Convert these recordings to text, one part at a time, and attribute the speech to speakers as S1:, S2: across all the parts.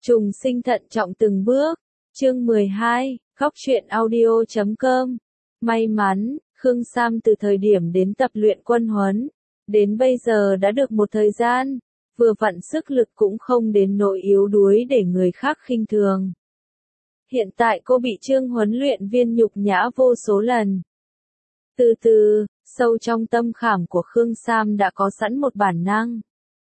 S1: Trùng sinh thận trọng từng bước. Chương 12, Góc truyện audio.com. May mắn, Khương Sam từ thời điểm đến tập luyện quân huấn, đến bây giờ đã được một thời gian, vừa vặn sức lực cũng không đến nỗi yếu đuối để người khác khinh thường. Hiện tại cô bị Trương huấn luyện viên nhục nhã vô số lần. Từ từ, sâu trong tâm khảm của Khương Sam đã có sẵn một bản năng.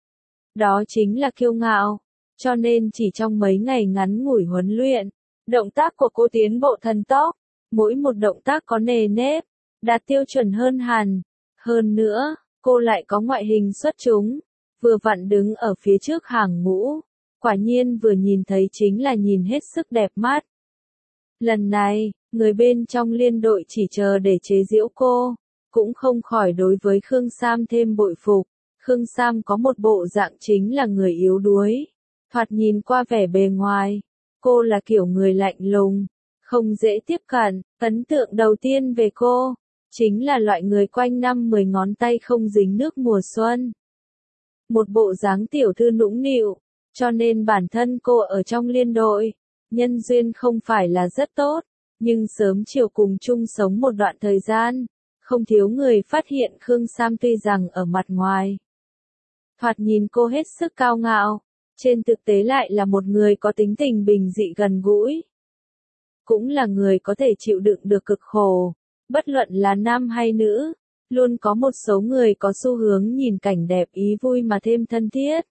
S1: Đó chính là kiêu ngạo, cho nên chỉ trong mấy ngày ngắn ngủi huấn luyện, động tác của cô tiến bộ thần tốc, mỗi một động tác có nề nếp, đạt tiêu chuẩn hơn hẳn. Hơn nữa, cô lại có ngoại hình xuất chúng, vừa vặn đứng ở phía trước hàng ngũ, quả nhiên vừa nhìn thấy chính là nhìn hết sức đẹp mắt. Lần này, người bên trong liên đội chỉ chờ để chế giễu cô, cũng không khỏi đối với Khương Sam thêm bội phục. Khương Sam có một bộ dạng chính là người yếu đuối, thoạt nhìn qua vẻ bề ngoài, cô là kiểu người lạnh lùng, không dễ tiếp cận. Ấn tượng đầu tiên về cô, chính là loại người quanh năm 10 ngón tay không dính nước mùa xuân. Một bộ dáng tiểu thư nũng nịu, cho nên bản thân cô ở trong liên đội, nhân duyên không phải là rất tốt, nhưng sớm chiều cùng chung sống một đoạn thời gian, không thiếu người phát hiện Khương Sam tuy rằng ở mặt ngoài thoạt nhìn cô hết sức cao ngạo, trên thực tế lại là một người có tính tình bình dị gần gũi. Cũng là người có thể chịu đựng được cực khổ, bất luận là nam hay nữ, luôn có một số người có xu hướng nhìn cảnh đẹp ý vui mà thêm thân thiết.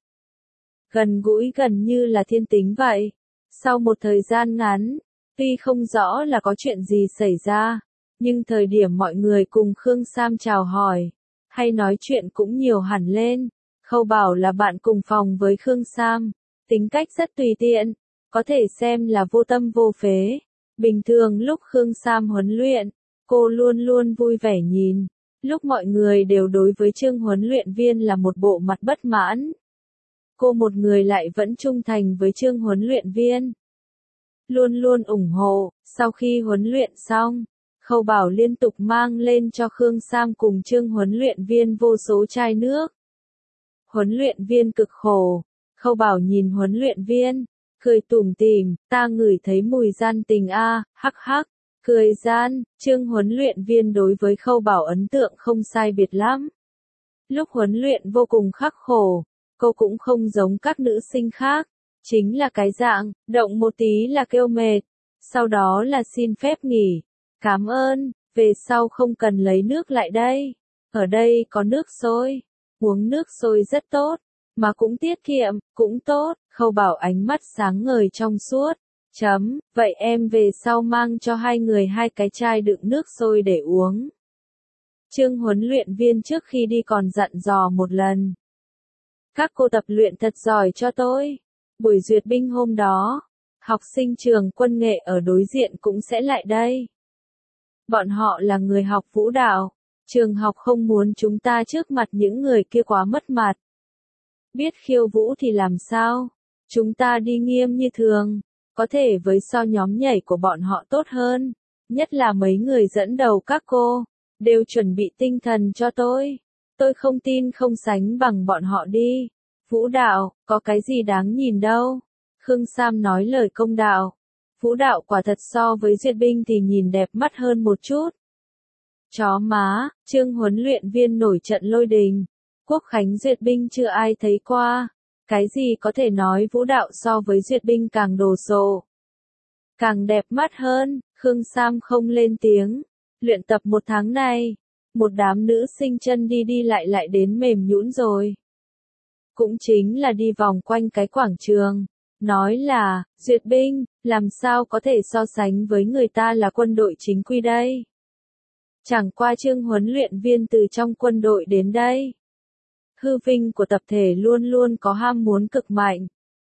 S1: Gần gũi gần như là thiên tính vậy. Sau một thời gian ngắn, tuy không rõ là có chuyện gì xảy ra, nhưng thời điểm mọi người cùng Khương Sam chào hỏi, hay nói chuyện cũng nhiều hẳn lên. Khâu Bảo là bạn cùng phòng với Khương Sam, tính cách rất tùy tiện, có thể xem là vô tâm vô phế. Bình thường lúc Khương Sam huấn luyện, cô luôn luôn vui vẻ nhìn, lúc mọi người đều đối với Trương huấn luyện viên là một bộ mặt bất mãn. Cô một người lại vẫn trung thành với Trương huấn luyện viên, luôn luôn ủng hộ. Sau khi huấn luyện xong, Khâu Bảo liên tục mang lên cho Khương Sam cùng Trương huấn luyện viên vô số chai nước. Huấn luyện viên cực khổ, Khâu Bảo nhìn huấn luyện viên, cười tủm tỉm, ta ngửi thấy mùi gian tình a, hắc hắc, cười gian. Trương huấn luyện viên đối với Khâu Bảo ấn tượng không sai biệt lắm. Lúc huấn luyện vô cùng khắc khổ, cô cũng không giống các nữ sinh khác, chính là cái dạng, động một tí là kêu mệt, sau đó là xin phép nghỉ, cảm ơn, về sau không cần lấy nước lại đây, ở đây có nước sôi. Uống nước sôi rất tốt, mà cũng tiết kiệm, cũng tốt. Khâu Bảo ánh mắt sáng ngời trong suốt. Vậy em về sau mang cho hai người 2 cái chai đựng nước sôi để uống. Trương huấn luyện viên trước khi đi còn dặn dò một lần. Các cô tập luyện thật giỏi cho tôi. Buổi duyệt binh hôm đó, học sinh trường quân nghệ ở đối diện cũng sẽ lại đây. Bọn họ là người học vũ đạo. Trường học không muốn chúng ta trước mặt những người kia quá mất mặt. Biết khiêu vũ thì làm sao? Chúng ta đi nghiêm như thường, có thể với so nhóm nhảy của bọn họ tốt hơn. Nhất là mấy người dẫn đầu các cô, đều chuẩn bị tinh thần cho tôi. Tôi không tin không sánh bằng bọn họ đi. Vũ đạo, có cái gì đáng nhìn đâu. Khương Sam nói lời công đạo. Vũ đạo quả thật so với duyệt binh thì nhìn đẹp mắt hơn một chút. Chó má, Trương huấn luyện viên nổi trận lôi đình. Quốc khánh duyệt binh chưa ai thấy qua. Cái gì có thể nói vũ đạo so với duyệt binh càng đồ sộ, càng đẹp mắt hơn. Khương Sam không lên tiếng. Luyện tập một tháng này, một đám nữ sinh chân đi đi lại đến mềm nhũn rồi. Cũng chính là đi vòng quanh cái quảng trường. Nói là, duyệt binh, làm sao có thể so sánh với người ta là quân đội chính quy đây. Chẳng qua Trương huấn luyện viên từ trong quân đội đến đây. Hư vinh của tập thể luôn luôn có ham muốn cực mạnh.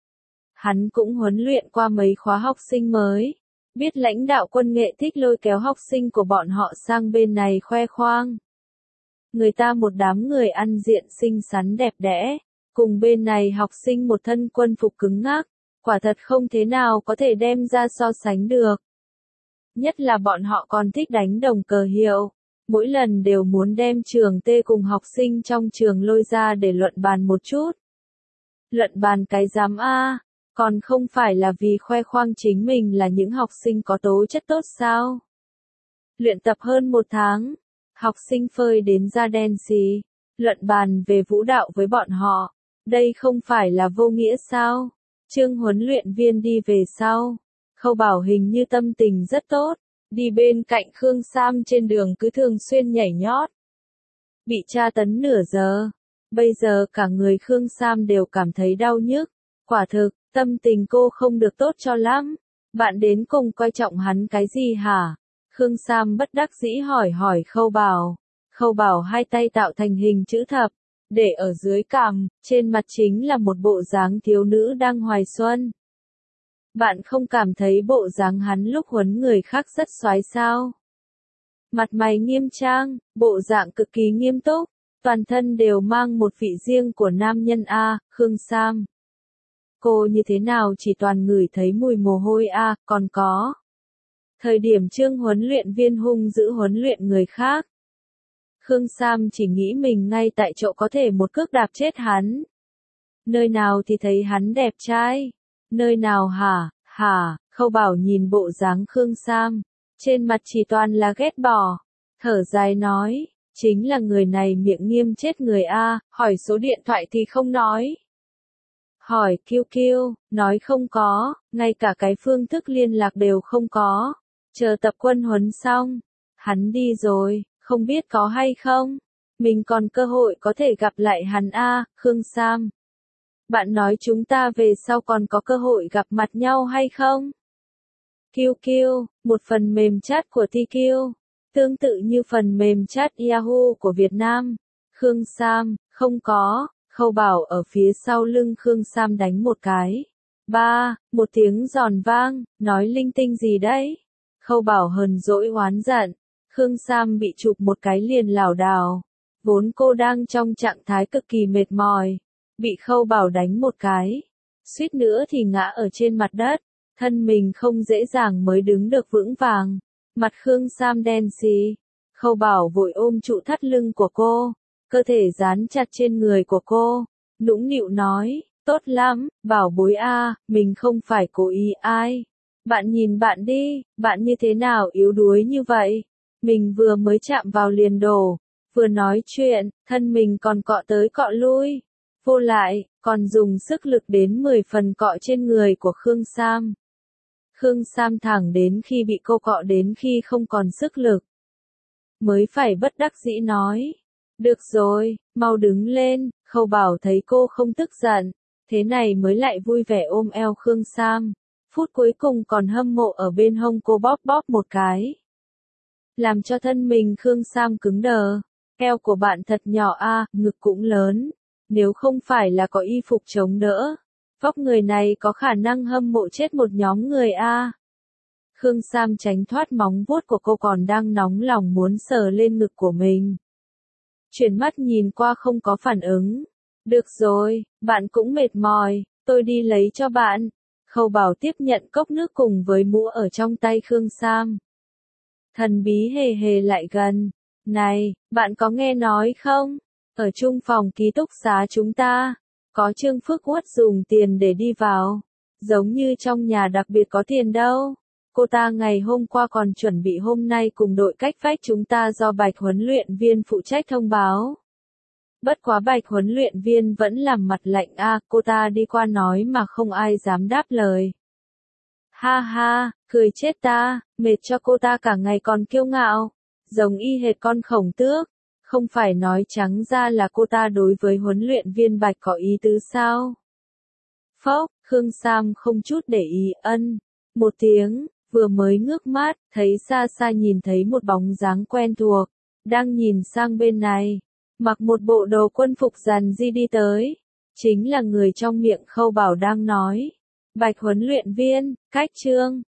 S1: Hắn cũng huấn luyện qua mấy khóa học sinh mới. Biết lãnh đạo quân nghệ thích lôi kéo học sinh của bọn họ sang bên này khoe khoang. Người ta một đám người ăn diện xinh xắn đẹp đẽ, cùng bên này học sinh một thân quân phục cứng ngắc, quả thật không thế nào có thể đem ra so sánh được. Nhất là bọn họ còn thích đánh đồng cờ hiệu, mỗi lần đều muốn đem trường T cùng học sinh trong trường lôi ra để luận bàn một chút. Luận bàn cái giám A, Còn không phải là vì khoe khoang chính mình là những học sinh có tố chất tốt sao? Luyện tập hơn 1 tháng, học sinh phơi đến da đen xì, luận bàn về vũ đạo với bọn họ. Đây không phải là vô nghĩa sao? Trương huấn luyện viên đi về sau. Khâu Bảo hình như tâm tình rất tốt, đi bên cạnh Khương Sam trên đường cứ thường xuyên nhảy nhót. Bị tra tấn nửa giờ, bây giờ cả người Khương Sam đều cảm thấy đau nhức. Quả thực, tâm tình cô không được tốt cho lắm. Bạn đến cùng coi trọng hắn cái gì hả? Khương Sam bất đắc dĩ hỏi Khâu Bảo. Khâu Bảo hai tay tạo thành hình chữ thập, để ở dưới cằm, trên mặt chính là một bộ dáng thiếu nữ đang hoài xuân. Bạn không cảm thấy bộ dáng hắn lúc huấn người khác rất soái sao? Mặt mày nghiêm trang, bộ dạng cực kỳ nghiêm túc, toàn thân đều mang một vị riêng của nam nhân a, Khương Sam. Cô như thế nào chỉ toàn ngửi thấy mùi mồ hôi a, còn có. Thời điểm Trương huấn luyện viên hung dữ huấn luyện người khác. Khương Sam chỉ nghĩ mình ngay tại chỗ có thể một cước đạp chết hắn. Nơi nào thì thấy hắn đẹp trai? Nơi nào hả? Khâu Bảo nhìn bộ dáng Khương Sam, trên mặt chỉ toàn là ghét bỏ. Thở dài nói, chính là người này miệng nghiêm chết người a, hỏi số điện thoại thì không nói. Hỏi QQ, nói không có, ngay cả cái phương thức liên lạc đều không có. Chờ tập quân huấn xong, hắn đi rồi, không biết có hay không. Mình còn cơ hội có thể gặp lại hắn a, Khương Sam. Bạn nói chúng ta về sau còn có cơ hội gặp mặt nhau hay không? QQ, một phần mềm chat của TQ, tương tự như phần mềm chat Yahoo của Việt Nam. Khương Sam, không có. Khâu Bảo ở phía sau lưng Khương Sam đánh một cái. Một tiếng giòn vang, nói linh tinh gì đấy? Khâu Bảo hờn dỗi oán giận. Khương Sam bị chụp một cái liền lảo đảo. Vốn cô đang trong trạng thái cực kỳ mệt mỏi. Bị Khâu Bảo đánh một cái. Suýt nữa thì ngã ở trên mặt đất. Thân mình không dễ dàng mới đứng được vững vàng. Mặt Khương Sam đen xì. Khâu Bảo vội ôm trụ thắt lưng của cô. Cơ thể dán chặt trên người của cô. Nũng nịu nói, tốt lắm, bảo bối a, mình không phải cố ý ai. Bạn nhìn bạn đi, bạn như thế nào yếu đuối như vậy? Mình vừa mới chạm vào liền đổ. Vừa nói chuyện, thân mình còn cọ tới cọ lui. Vô lại, còn dùng sức lực đến 10 phần cọ trên người của Khương Sam. Khương Sam thẳng đến khi bị cô cọ đến khi không còn sức lực. Mới phải bất đắc dĩ nói. Được rồi, mau đứng lên. Khâu Bảo thấy cô không tức giận. Thế này mới lại vui vẻ ôm eo Khương Sam. Phút cuối cùng còn hâm mộ ở bên hông cô bóp bóp một cái. Làm cho thân mình Khương Sam cứng đờ. Eo của bạn thật nhỏ a, ngực cũng lớn. Nếu không phải là có y phục chống đỡ, vóc người này có khả năng hâm mộ chết một nhóm người a. Khương Sam tránh thoát móng vuốt của cô còn đang nóng lòng muốn sờ lên ngực của mình. Chuyển mắt nhìn qua không có phản ứng. Được rồi, bạn cũng mệt mỏi, tôi đi lấy cho bạn. Khâu Bảo tiếp nhận cốc nước cùng với mũ ở trong tay Khương Sam. Thần bí hề hề lại gần. Này, bạn có nghe nói không? Ở chung phòng ký túc xá chúng ta, có Trương Phước Uất dùng tiền để đi vào. Giống như trong nhà đặc biệt có tiền đâu. Cô ta ngày hôm qua còn chuẩn bị hôm nay cùng đội cách vách chúng ta do Bạch huấn luyện viên phụ trách thông báo. Bất quá Bạch huấn luyện viên vẫn làm mặt lạnh a, cô ta đi qua nói mà không ai dám đáp lời. Ha ha, cười chết ta, mệt cho cô ta cả ngày còn kiêu ngạo, giống y hệt con khổng tước. Không phải nói trắng ra là cô ta đối với huấn luyện viên Bạch có ý tứ sao? Phốc, Khương Sam không chút để ý một tiếng, vừa mới ngước mắt, thấy xa xa nhìn thấy một bóng dáng quen thuộc, đang nhìn sang bên này, mặc một bộ đồ quân phục dàn di đi tới, chính là người trong miệng Khâu Bảo đang nói. Bạch huấn luyện viên, cách Trương,